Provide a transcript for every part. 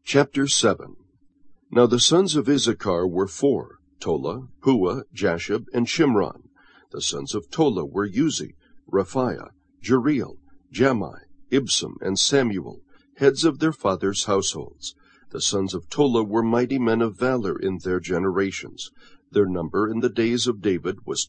Chapter 7. Now the sons of Issachar were four, Tola, Puah, Jashub, and Shimron. The sons of Tola were Uzi, Raphiah, Jeriel, Jamai, Ibsam, and Samuel, heads of their fathers' households. The sons of Tola were mighty men of valor in their generations. Their number in the days of David was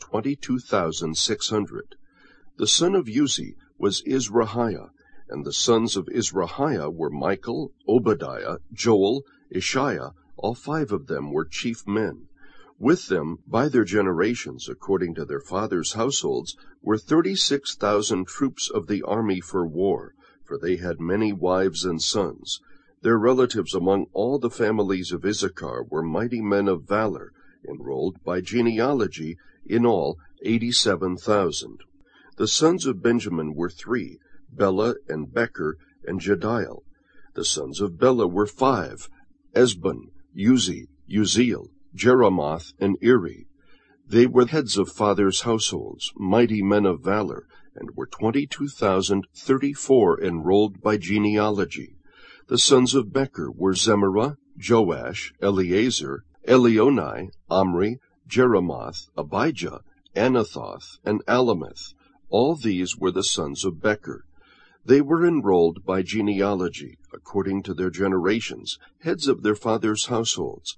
22,600. The son of Uzi was Izrahiah, and the sons of Izrahiah were Michael, Obadiah, Joel, Ishiah. All five of them were chief men. With them, by their generations, according to their fathers' households, were 36,000 troops of the army for war, for they had many wives and sons. Their relatives among all the families of Issachar were mighty men of valor, enrolled by genealogy, in all 87,000. The sons of Benjamin were three, Bela and Becher and Jediel. The sons of Bela were five, Esbon, Uzi, Uziel, Jeremoth, and Eri. They were heads of fathers' households, mighty men of valor, and were 22,034 enrolled by genealogy. The sons of Becher were Zemerah, Joash, Eleazar, Elionai, Omri, Jeremoth, Abijah, Anathoth, and Alameth. All these were the sons of Becher. They were enrolled by genealogy, according to their generations, heads of their fathers' households,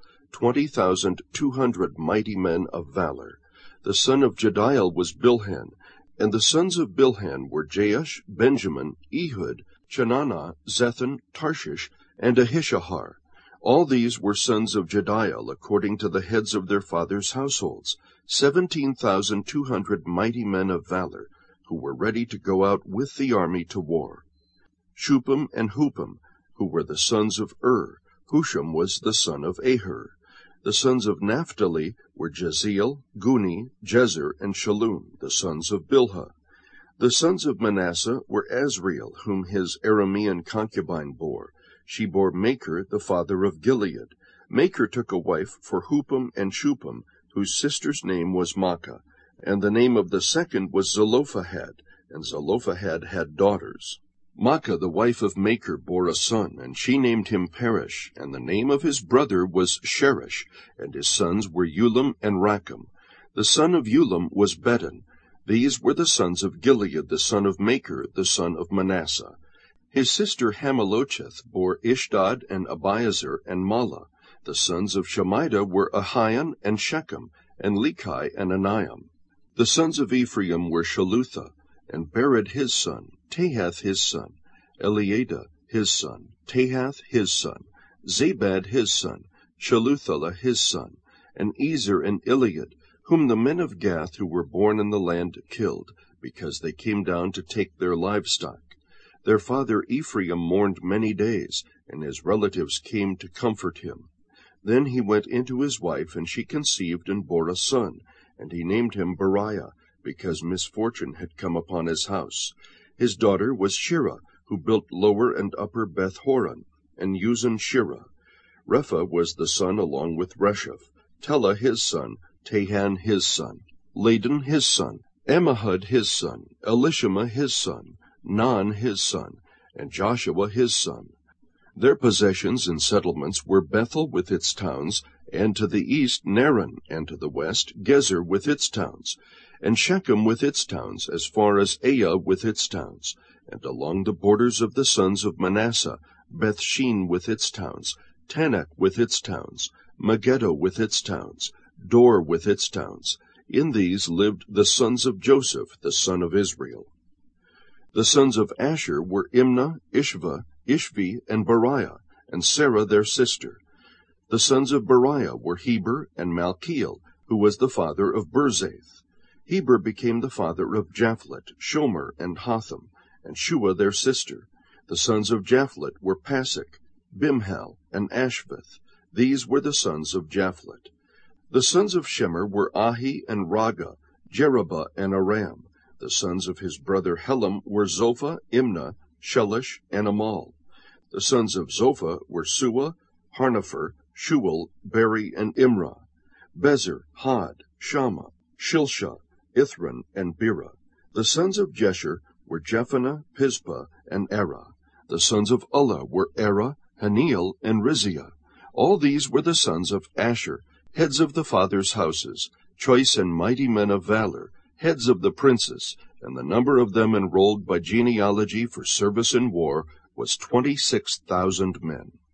20,200 mighty men of valor. The son of Jediel was Bilhan, and the sons of Bilhan were Jeush, Benjamin, Ehud, Chenanah, Zethan, Tarshish, and Ahishahar. All these were sons of Jediel, according to the heads of their fathers' households, 17,200 mighty men of valor, who were ready to go out with the army to war. Shupam and Hupam, who were the sons of Husham was the son of Aher. The sons of Naphtali were Jeziel, Guni, Jezer, and Shalom, the sons of Bilhah. The sons of Manasseh were Asriel, whom his Aramean concubine bore. She bore Machir, the father of Gilead. Machir took a wife for Hupam and Shupam, whose sister's name was Maacah, and the name of the second was Zelophehad, and Zelophehad had daughters. Maacah, the wife of Machir, bore a son, and she named him Peresh, and the name of his brother was Sheresh, and his sons were Ulam and Rakem. The son of Ulam was Bedan. These were the sons of Gilead, the son of Machir, the son of Manasseh. His sister Hamalocheth bore Ishdod and Abiezer and Mala. The sons of Shemida were Ahian and Shechem, and Lechi and Aniam. The sons of Ephraim were Shalutha, and Bered his son, Tahath his son, Eliada his son, Tahath his son, Zabad his son, Shaluthala his son, and Ezer and Iliad, whom the men of Gath who were born in the land killed, because they came down to take their livestock. Their father Ephraim mourned many days, and his relatives came to comfort him. Then he went into his wife, and she conceived and bore a son, and he named him Beriah, because misfortune had come upon his house. His daughter was Shirah, who built Lower and Upper Beth-horon, and Uzan Shirah. Repha was the son along with Resheph, Tela his son, Tahan his son, Ladan his son, Ammihud his son, Elishama his son, Nan his son, and Joshua his son. Their possessions and settlements were Bethel with its towns, and to the east Naran, and to the west Gezer with its towns, and Shechem with its towns, as far as Aiah with its towns, and along the borders of the sons of Manasseh, Bethshean with its towns, Tanakh with its towns, Megiddo with its towns, Dor with its towns. In these lived the sons of Joseph, the son of Israel. The sons of Asher were Imnah, Ishva, Ishvi, and Beriah, and Sarah their sister. The sons of Beriah were Heber and Malchiel, who was the father of Birzaith. Heber became the father of Japhlet, Shomer, and Hotham, and Shua their sister. The sons of Japhlet were Pasach, Bimhal, and Ashvath. These were the sons of Japhlet. The sons of Shemer were Ahi and Raga, Jerubah, and Aram. The sons of his brother Helam were Zophah, Imnah, Shelish, and Amal. The sons of Zophah were Suah, Harnepher, Shual, Beri, and Imrah. Bezer, Had, Shammah, Shilshah, Ithran, and Bera. The sons of Jesher were Jephanah, Pispa, and Erah. The sons of Ulla were Erah, Haniel, and Rizziah. All these were the sons of Asher, heads of the fathers' houses, choice and mighty men of valor, heads of the princes, and the number of them enrolled by genealogy for service in war was 26,000 men.